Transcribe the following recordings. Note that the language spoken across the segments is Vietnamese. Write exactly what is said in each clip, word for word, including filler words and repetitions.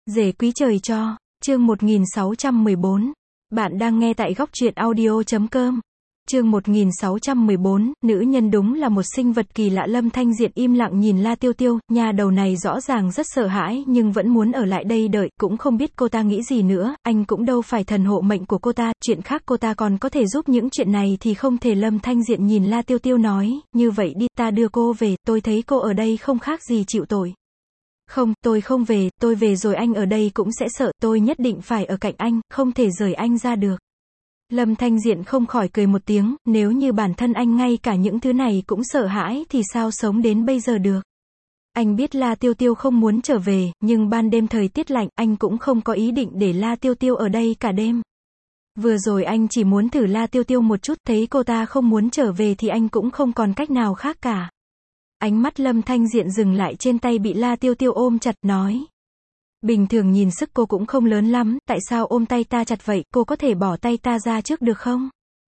Rể quý trời cho, chương một nghìn sáu trăm mười bốn. Bạn đang nghe tại góc truyện audio chấm com. Chương một nghìn sáu trăm mười bốn, nữ nhân đúng là một sinh vật kỳ lạ. Lâm Thanh Diện im lặng nhìn La Tiêu Tiêu, nhà đầu này rõ ràng rất sợ hãi nhưng vẫn muốn ở lại đây đợi, cũng không biết cô ta nghĩ gì nữa, anh cũng đâu phải thần hộ mệnh của cô ta, chuyện khác cô ta còn có thể giúp, những chuyện này thì không thể. Lâm Thanh Diện nhìn La Tiêu Tiêu nói, như vậy đi, ta đưa cô về, tôi thấy cô ở đây không khác gì chịu tội. Không, tôi không về, tôi về rồi anh ở đây cũng sẽ sợ, tôi nhất định phải ở cạnh anh, không thể rời anh ra được. Lâm Thanh Diện không khỏi cười một tiếng, nếu như bản thân anh ngay cả những thứ này cũng sợ hãi thì sao sống đến bây giờ được. Anh biết La Tiêu Tiêu không muốn trở về, nhưng ban đêm thời tiết lạnh, anh cũng không có ý định để La Tiêu Tiêu ở đây cả đêm. Vừa rồi anh chỉ muốn thử La Tiêu Tiêu một chút, thấy cô ta không muốn trở về thì anh cũng không còn cách nào khác cả. Ánh mắt Lâm Thanh Diện dừng lại trên tay bị La Tiêu Tiêu ôm chặt, nói. Bình thường nhìn sức cô cũng không lớn lắm, tại sao ôm tay ta chặt vậy, cô có thể bỏ tay ta ra trước được không?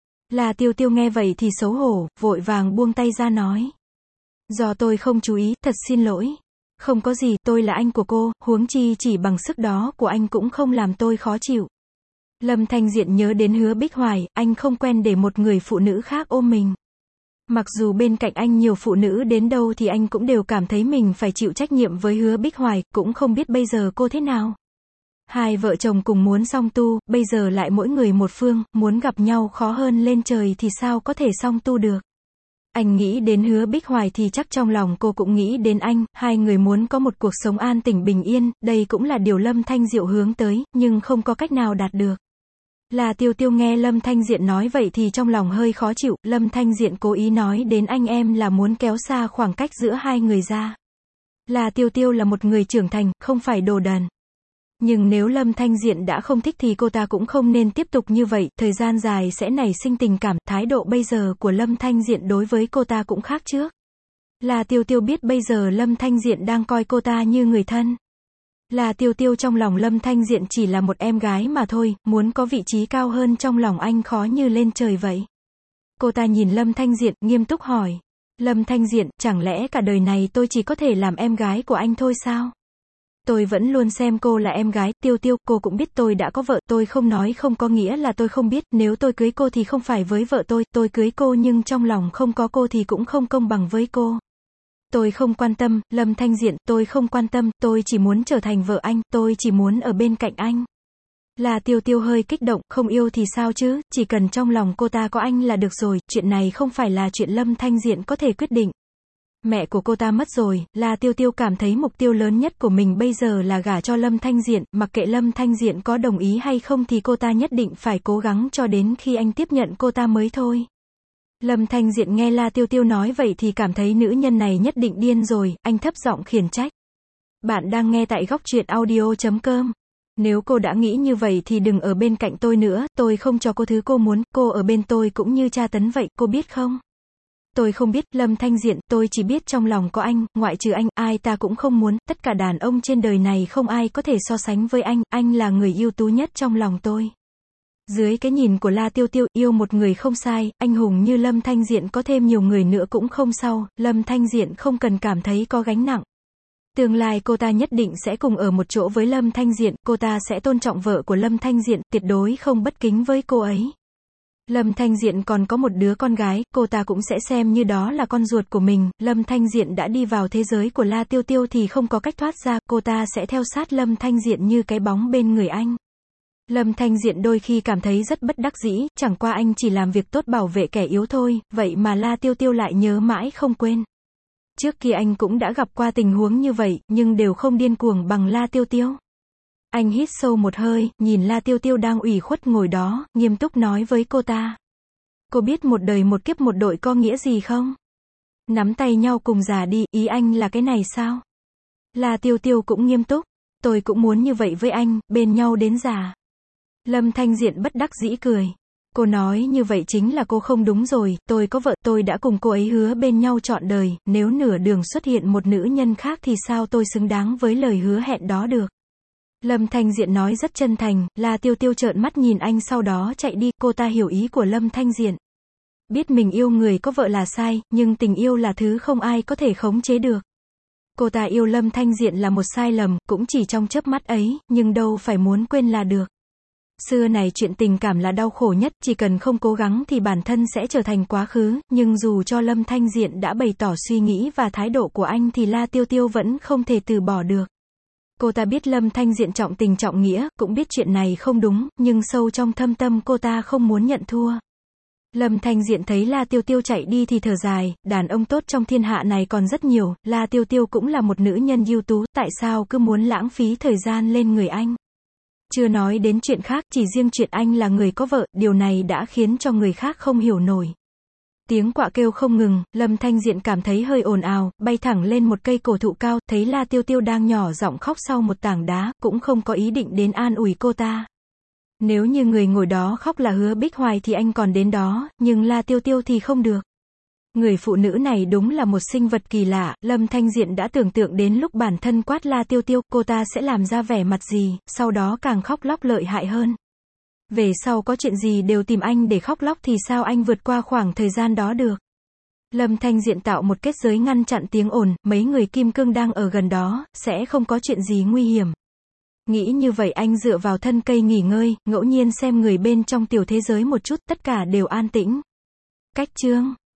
La Tiêu Tiêu nghe vậy thì xấu hổ, vội vàng buông tay ra nói. Do tôi không chú ý, thật xin lỗi. Không có gì, tôi là anh của cô, huống chi chỉ bằng sức đó của anh cũng không làm tôi khó chịu. Lâm Thanh Diện nhớ đến Hứa Bích Hoài, anh không quen để một người phụ nữ khác ôm mình. Mặc dù bên cạnh anh nhiều phụ nữ đến đâu thì anh cũng đều cảm thấy mình phải chịu trách nhiệm với Hứa Bích Hoài, cũng không biết bây giờ cô thế nào. Hai vợ chồng cùng muốn song tu, bây giờ lại mỗi người một phương, muốn gặp nhau khó hơn lên trời thì sao có thể song tu được. Anh nghĩ đến Hứa Bích Hoài thì chắc trong lòng cô cũng nghĩ đến anh, hai người muốn có một cuộc sống an tĩnh bình yên, đây cũng là điều Lâm Thanh Diệu hướng tới, nhưng không có cách nào đạt được. La Tiêu Tiêu nghe Lâm Thanh Diện nói vậy thì trong lòng hơi khó chịu, Lâm Thanh Diện cố ý nói đến anh em là muốn kéo xa khoảng cách giữa hai người ra. La Tiêu Tiêu là một người trưởng thành, không phải đồ đần. Nhưng nếu Lâm Thanh Diện đã không thích thì cô ta cũng không nên tiếp tục như vậy, thời gian dài sẽ nảy sinh tình cảm, thái độ bây giờ của Lâm Thanh Diện đối với cô ta cũng khác trước. La Tiêu Tiêu biết bây giờ Lâm Thanh Diện đang coi cô ta như người thân. La Tiêu Tiêu trong lòng Lâm Thanh Diện chỉ là một em gái mà thôi, muốn có vị trí cao hơn trong lòng anh khó như lên trời vậy. Cô ta nhìn Lâm Thanh Diện, nghiêm túc hỏi. Lâm Thanh Diện, chẳng lẽ cả đời này tôi chỉ có thể làm em gái của anh thôi sao? Tôi vẫn luôn xem cô là em gái. Tiêu Tiêu, cô cũng biết tôi đã có vợ, tôi không nói không có nghĩa là tôi không biết, nếu tôi cưới cô thì không phải với vợ tôi, tôi cưới cô nhưng trong lòng không có cô thì cũng không công bằng với cô. Tôi không quan tâm, Lâm Thanh Diện, tôi không quan tâm, tôi chỉ muốn trở thành vợ anh, tôi chỉ muốn ở bên cạnh anh. La Tiêu Tiêu hơi kích động, không yêu thì sao chứ, chỉ cần trong lòng cô ta có anh là được rồi, chuyện này không phải là chuyện Lâm Thanh Diện có thể quyết định. Mẹ của cô ta mất rồi, La Tiêu Tiêu cảm thấy mục tiêu lớn nhất của mình bây giờ là gả cho Lâm Thanh Diện, mặc kệ Lâm Thanh Diện có đồng ý hay không thì cô ta nhất định phải cố gắng cho đến khi anh tiếp nhận cô ta mới thôi. Lâm Thanh Diện nghe La Tiêu Tiêu nói vậy thì cảm thấy nữ nhân này nhất định điên rồi, anh thấp giọng khiển trách. Bạn đang nghe tại góc truyện audio chấm com. Nếu cô đã nghĩ như vậy thì đừng ở bên cạnh tôi nữa, tôi không cho cô thứ cô muốn, cô ở bên tôi cũng như tra tấn vậy, cô biết không? Tôi không biết, Lâm Thanh Diện, tôi chỉ biết trong lòng có anh, ngoại trừ anh, ai ta cũng không muốn, tất cả đàn ông trên đời này không ai có thể so sánh với anh, anh là người ưu tú nhất trong lòng tôi. Dưới cái nhìn của La Tiêu Tiêu, yêu một người không sai, anh hùng như Lâm Thanh Diện có thêm nhiều người nữa cũng không sao, Lâm Thanh Diện không cần cảm thấy có gánh nặng. Tương lai cô ta nhất định sẽ cùng ở một chỗ với Lâm Thanh Diện, cô ta sẽ tôn trọng vợ của Lâm Thanh Diện, tuyệt đối không bất kính với cô ấy. Lâm Thanh Diện còn có một đứa con gái, cô ta cũng sẽ xem như đó là con ruột của mình, Lâm Thanh Diện đã đi vào thế giới của La Tiêu Tiêu thì không có cách thoát ra, cô ta sẽ theo sát Lâm Thanh Diện như cái bóng bên người anh. Lâm Thanh Diện đôi khi cảm thấy rất bất đắc dĩ, chẳng qua anh chỉ làm việc tốt bảo vệ kẻ yếu thôi, vậy mà La Tiêu Tiêu lại nhớ mãi không quên. Trước kia anh cũng đã gặp qua tình huống như vậy, nhưng đều không điên cuồng bằng La Tiêu Tiêu. Anh hít sâu một hơi, nhìn La Tiêu Tiêu đang ủy khuất ngồi đó, nghiêm túc nói với cô ta. Cô biết một đời một kiếp một đội có nghĩa gì không? Nắm tay nhau cùng già đi, ý anh là cái này sao? La Tiêu Tiêu cũng nghiêm túc. Tôi cũng muốn như vậy với anh, bên nhau đến già. Lâm Thanh Diện bất đắc dĩ cười. Cô nói như vậy chính là cô không đúng rồi, tôi có vợ, tôi đã cùng cô ấy hứa bên nhau trọn đời, nếu nửa đường xuất hiện một nữ nhân khác thì sao tôi xứng đáng với lời hứa hẹn đó được. Lâm Thanh Diện nói rất chân thành, La Tiêu Tiêu trợn mắt nhìn anh sau đó chạy đi, cô ta hiểu ý của Lâm Thanh Diện. Biết mình yêu người có vợ là sai, nhưng tình yêu là thứ không ai có thể khống chế được. Cô ta yêu Lâm Thanh Diện là một sai lầm, cũng chỉ trong chớp mắt ấy, nhưng đâu phải muốn quên là được. Xưa này chuyện tình cảm là đau khổ nhất, chỉ cần không cố gắng thì bản thân sẽ trở thành quá khứ, nhưng dù cho Lâm Thanh Diện đã bày tỏ suy nghĩ và thái độ của anh thì La Tiêu Tiêu vẫn không thể từ bỏ được. Cô ta biết Lâm Thanh Diện trọng tình trọng nghĩa, cũng biết chuyện này không đúng, nhưng sâu trong thâm tâm cô ta không muốn nhận thua. Lâm Thanh Diện thấy La Tiêu Tiêu chạy đi thì thở dài, đàn ông tốt trong thiên hạ này còn rất nhiều, La Tiêu Tiêu cũng là một nữ nhân ưu tú, tại sao cứ muốn lãng phí thời gian lên người anh? Chưa nói đến chuyện khác, chỉ riêng chuyện anh là người có vợ, điều này đã khiến cho người khác không hiểu nổi. Tiếng quạ kêu không ngừng, Lâm Thanh Diện cảm thấy hơi ồn ào, bay thẳng lên một cây cổ thụ cao, thấy La Tiêu Tiêu đang nhỏ giọng khóc sau một tảng đá, cũng không có ý định đến an ủi cô ta. Nếu như người ngồi đó khóc là Hứa Bích Hoài thì anh còn đến đó, nhưng La Tiêu Tiêu thì không được. Người phụ nữ này đúng là một sinh vật kỳ lạ, Lâm Thanh Diện đã tưởng tượng đến lúc bản thân quát La Tiêu Tiêu, cô ta sẽ làm ra vẻ mặt gì, sau đó càng khóc lóc lợi hại hơn. Về sau có chuyện gì đều tìm anh để khóc lóc thì sao anh vượt qua khoảng thời gian đó được. Lâm Thanh Diện tạo một kết giới ngăn chặn tiếng ồn, mấy người kim cương đang ở gần đó, sẽ không có chuyện gì nguy hiểm. Nghĩ như vậy anh dựa vào thân cây nghỉ ngơi, ngẫu nhiên xem người bên trong tiểu thế giới một chút, tất cả đều an tĩnh. Cách chương